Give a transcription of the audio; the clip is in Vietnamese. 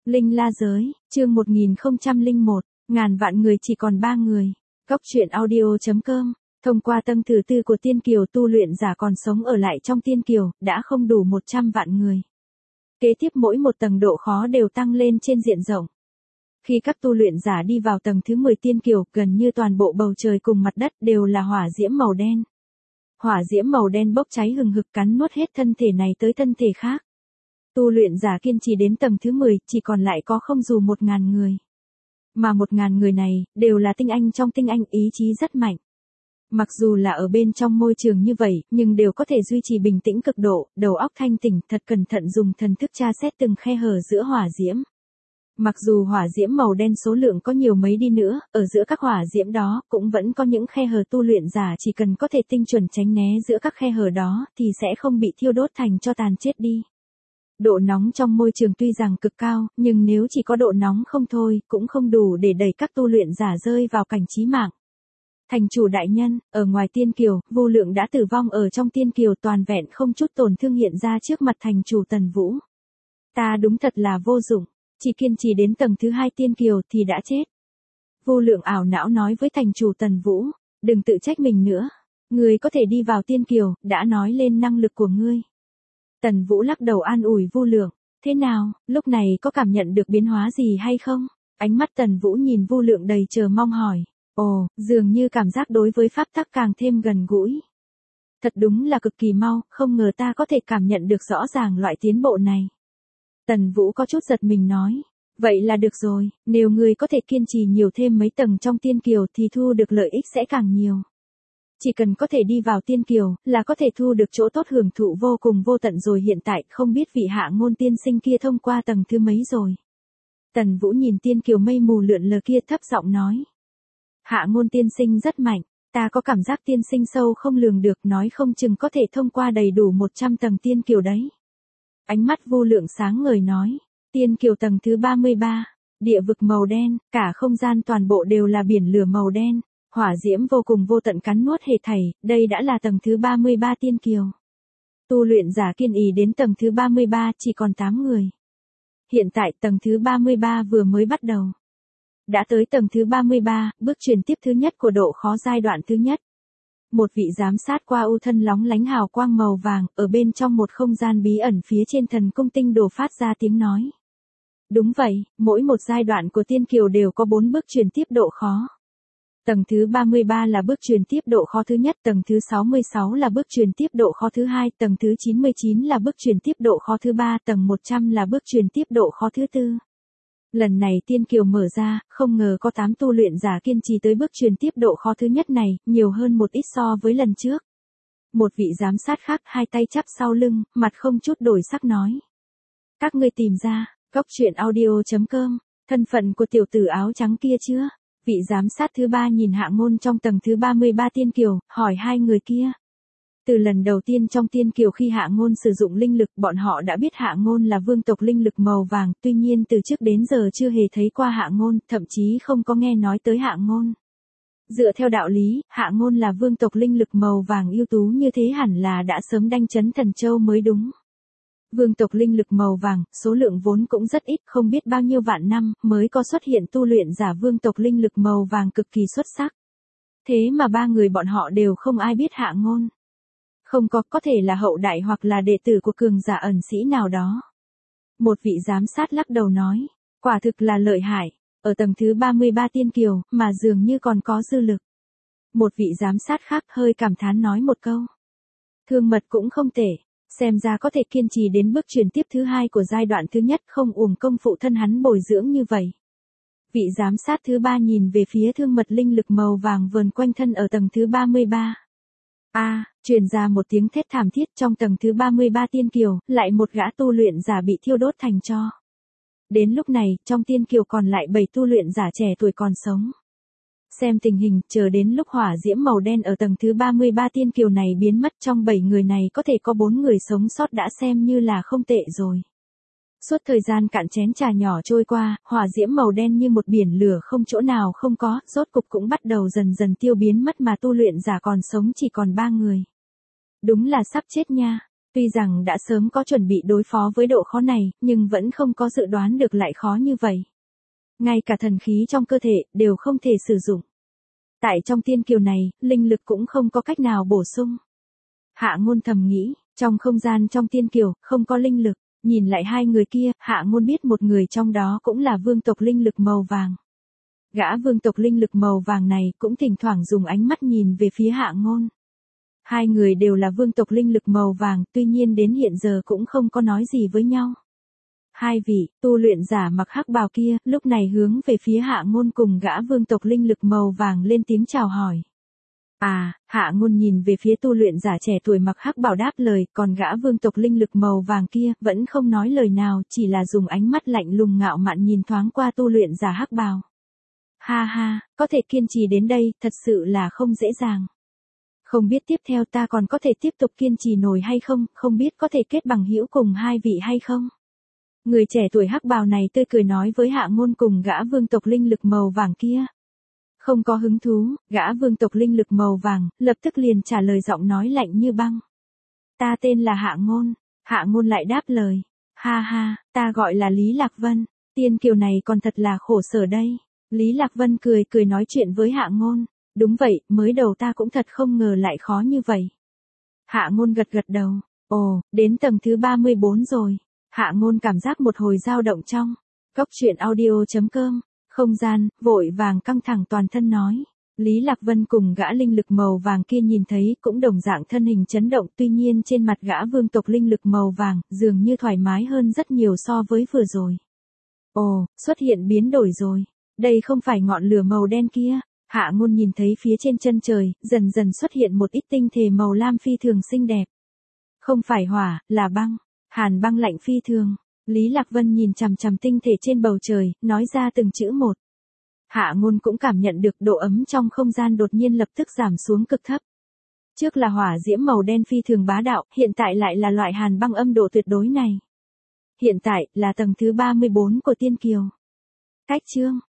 Linh La Giới, chương 1001, ngàn vạn người chỉ còn 3 người. Góc truyện audio.com. Thông qua tâm thứ tư của Tiên Kiều, tu luyện giả còn sống ở lại trong Tiên Kiều, đã không đủ 100 vạn người. Kế tiếp mỗi một tầng độ khó đều tăng lên trên diện rộng. Khi các tu luyện giả đi vào tầng thứ 10 Tiên Kiều, gần như toàn bộ bầu trời cùng mặt đất đều là hỏa diễm màu đen. Hỏa diễm màu đen bốc cháy hừng hực cắn nuốt hết thân thể này tới thân thể khác. Tu luyện giả kiên trì đến tầng thứ 10, chỉ còn lại có không dù 1000 người. Mà 1000 người này, đều là tinh anh trong tinh anh, ý chí rất mạnh. Mặc dù là ở bên trong môi trường như vậy, nhưng đều có thể duy trì bình tĩnh cực độ, đầu óc thanh tỉnh, thật cẩn thận dùng thần thức tra xét từng khe hở giữa hỏa diễm. Mặc dù hỏa diễm màu đen số lượng có nhiều mấy đi nữa, ở giữa các hỏa diễm đó, cũng vẫn có những khe hở tu luyện giả chỉ cần có thể tinh chuẩn tránh né giữa các khe hở đó, thì sẽ không bị thiêu đốt thành tro tàn chết đi. Độ nóng trong môi trường tuy rằng cực cao, nhưng nếu chỉ có độ nóng không thôi, cũng không đủ để đẩy các tu luyện giả rơi vào cảnh chí mạng. Thành chủ đại nhân, ở ngoài Tiên Kiều, Vô Lượng đã tử vong ở trong Tiên Kiều, toàn vẹn không chút tổn thương hiện ra trước mặt thành chủ Tần Vũ. Ta đúng thật là vô dụng, chỉ kiên trì đến tầng thứ 2 Tiên Kiều thì đã chết. Vô Lượng ảo não nói với thành chủ Tần Vũ, đừng tự trách mình nữa. Ngươi có thể đi vào Tiên Kiều, đã nói lên năng lực của ngươi. Tần Vũ lắc đầu an ủi Vô Lượng, thế nào, lúc này có cảm nhận được biến hóa gì hay không? Ánh mắt Tần Vũ nhìn Vô Lượng đầy chờ mong hỏi. Ồ, dường như cảm giác đối với pháp tắc càng thêm gần gũi. Thật đúng là cực kỳ mau, không ngờ ta có thể cảm nhận được rõ ràng loại tiến bộ này. Tần Vũ có chút giật mình nói. Vậy là được rồi, nếu ngươi có thể kiên trì nhiều thêm mấy tầng trong Tiên Kiều thì thu được lợi ích sẽ càng nhiều. Chỉ cần có thể đi vào Tiên Kiều, là có thể thu được chỗ tốt hưởng thụ vô cùng vô tận rồi. Hiện tại không biết vị Hạ Ngôn tiên sinh kia thông qua tầng thứ mấy rồi. Tần Vũ nhìn Tiên Kiều mây mù lượn lờ kia thấp giọng nói. Hạ Ngôn tiên sinh rất mạnh, ta có cảm giác tiên sinh sâu không lường được, nói không chừng có thể thông qua đầy đủ 100 tầng Tiên Kiều đấy. Ánh mắt Vô Lượng sáng ngời nói. Tiên Kiều tầng thứ 33, địa vực màu đen, cả không gian toàn bộ đều là biển lửa màu đen. Hỏa diễm vô cùng vô tận cắn nuốt hết thảy, đây đã là tầng thứ 33 Tiên Kiều. Tu luyện giả kiên trì đến tầng thứ 33 chỉ còn 8 người. Hiện tại tầng thứ 33 vừa mới bắt đầu. Đã tới tầng thứ 33, bước chuyển tiếp thứ nhất của độ khó giai đoạn thứ nhất. Một vị giám sát qua u thân lóng lánh hào quang màu vàng, ở bên trong một không gian bí ẩn phía trên thần cung tinh đồ phát ra tiếng nói. Đúng vậy, mỗi một giai đoạn của Tiên Kiều đều có 4 bước chuyển tiếp độ khó. Tầng thứ 33 là bước truyền tiếp độ khó thứ nhất, tầng thứ 66 là bước truyền tiếp độ khó thứ hai, tầng thứ 99 là bước truyền tiếp độ khó thứ ba, tầng 100 là bước truyền tiếp độ khó thứ tư. Lần này Tiên Kiều mở ra, không ngờ có 8 tu luyện giả kiên trì tới bước truyền tiếp độ khó thứ nhất này, nhiều hơn một ít so với lần trước. Một vị giám sát khác hai tay chắp sau lưng, mặt không chút đổi sắc nói. Các ngươi tìm ra, góc truyện audio.com, thân phận của tiểu tử áo trắng kia chưa? Vị giám sát thứ 3 nhìn Hạ Ngôn trong tầng thứ 33 Tiên Kiều, hỏi hai người kia. Từ lần đầu tiên trong Tiên Kiều khi Hạ Ngôn sử dụng linh lực, bọn họ đã biết Hạ Ngôn là vương tộc linh lực màu vàng, tuy nhiên từ trước đến giờ chưa hề thấy qua Hạ Ngôn, thậm chí không có nghe nói tới Hạ Ngôn. Dựa theo đạo lý, Hạ Ngôn là vương tộc linh lực màu vàng ưu tú như thế hẳn là đã sớm đanh chấn Thần Châu mới đúng. Vương tộc linh lực màu vàng, số lượng vốn cũng rất ít, không biết bao nhiêu vạn năm, mới có xuất hiện tu luyện giả vương tộc linh lực màu vàng cực kỳ xuất sắc. Thế mà 3 người bọn họ đều không ai biết Hạ Ngôn. Không có thể là hậu đại hoặc là đệ tử của cường giả ẩn sĩ nào đó. Một vị giám sát lắc đầu nói, quả thực là lợi hại, ở tầng thứ 33 Tiên Kiều, mà dường như còn có dư lực. Một vị giám sát khác hơi cảm thán nói một câu. Thương Mật cũng không tệ. Xem ra có thể kiên trì đến bước chuyển tiếp thứ 2 của giai đoạn thứ nhất, không uổng công phụ thân hắn bồi dưỡng như vậy. Vị giám sát thứ 3 nhìn về phía Thương Mật linh lực màu vàng vờn quanh thân ở tầng thứ 33. Truyền ra một tiếng thét thảm thiết trong tầng thứ 33 Tiên Kiều, lại một gã tu luyện giả bị thiêu đốt thành tro. Đến lúc này, trong Tiên Kiều còn lại 7 tu luyện giả trẻ tuổi còn sống. Xem tình hình, chờ đến lúc hỏa diễm màu đen ở tầng thứ 33 Tiên Kiều này biến mất, trong 7 người này có thể có 4 người sống sót đã xem như là không tệ rồi. Suốt thời gian cạn chén trà nhỏ trôi qua, hỏa diễm màu đen như một biển lửa không chỗ nào không có, rốt cục cũng bắt đầu dần dần tiêu biến mất mà tu luyện giả còn sống chỉ còn 3 người. Đúng là sắp chết nha. Tuy rằng đã sớm có chuẩn bị đối phó với độ khó này, nhưng vẫn không có dự đoán được lại khó như vậy. Ngay cả thần khí trong cơ thể đều không thể sử dụng. Tại trong tiên kiều này, linh lực cũng không có cách nào bổ sung. Hạ Ngôn thầm nghĩ, trong không gian trong tiên kiều, không có linh lực. Nhìn lại hai người kia, Hạ Ngôn biết một người trong đó cũng là vương tộc linh lực màu vàng. Gã vương tộc linh lực màu vàng này cũng thỉnh thoảng dùng ánh mắt nhìn về phía Hạ Ngôn. Hai người đều là vương tộc linh lực màu vàng, tuy nhiên đến hiện giờ cũng không có nói gì với nhau. Hai vị tu luyện giả mặc hắc bào kia, lúc này hướng về phía Hạ Ngôn cùng gã vương tộc linh lực màu vàng lên tiếng chào hỏi. Hạ Ngôn nhìn về phía tu luyện giả trẻ tuổi mặc hắc bào đáp lời, còn gã vương tộc linh lực màu vàng kia vẫn không nói lời nào, chỉ là dùng ánh mắt lạnh lùng ngạo mạn nhìn thoáng qua tu luyện giả hắc bào. Ha ha, có thể kiên trì đến đây, thật sự là không dễ dàng. Không biết tiếp theo ta còn có thể tiếp tục kiên trì nổi hay không, không biết có thể kết bằng hữu cùng hai vị hay không. Người trẻ tuổi hắc bào này tươi cười nói với Hạ Ngôn cùng gã vương tộc linh lực màu vàng kia. Không có hứng thú, gã vương tộc linh lực màu vàng, lập tức liền trả lời giọng nói lạnh như băng. Ta tên là Hạ Ngôn. Hạ Ngôn lại đáp lời. Ha ha, ta gọi là Lý Lạc Vân. Tiên kiều này còn thật là khổ sở đây. Lý Lạc Vân cười cười nói chuyện với Hạ Ngôn. Đúng vậy, mới đầu ta cũng thật không ngờ lại khó như vậy. Hạ Ngôn gật gật đầu. Ồ, đến tầng thứ 34 rồi. Hạ Ngôn cảm giác một hồi dao động trong. Cốc truyện audio.com. Không gian, vội vàng căng thẳng toàn thân nói. Lý Lạc Vân cùng gã linh lực màu vàng kia nhìn thấy cũng đồng dạng thân hình chấn động, tuy nhiên trên mặt gã vương tộc linh lực màu vàng dường như thoải mái hơn rất nhiều so với vừa rồi. Ồ, xuất hiện biến đổi rồi. Đây không phải ngọn lửa màu đen kia. Hạ Ngôn nhìn thấy phía trên chân trời, dần dần xuất hiện một ít tinh thể màu lam phi thường xinh đẹp. Không phải hỏa, là băng. Hàn băng lạnh phi thường. Lý Lạc Vân nhìn chằm chằm tinh thể trên bầu trời, nói ra từng chữ một. Hạ Ngôn cũng cảm nhận được độ ấm trong không gian đột nhiên lập tức giảm xuống cực thấp. Trước là hỏa diễm màu đen phi thường bá đạo, hiện tại lại là loại hàn băng âm độ tuyệt đối này. Hiện tại là tầng thứ 34 của tiên kiều. Cách chương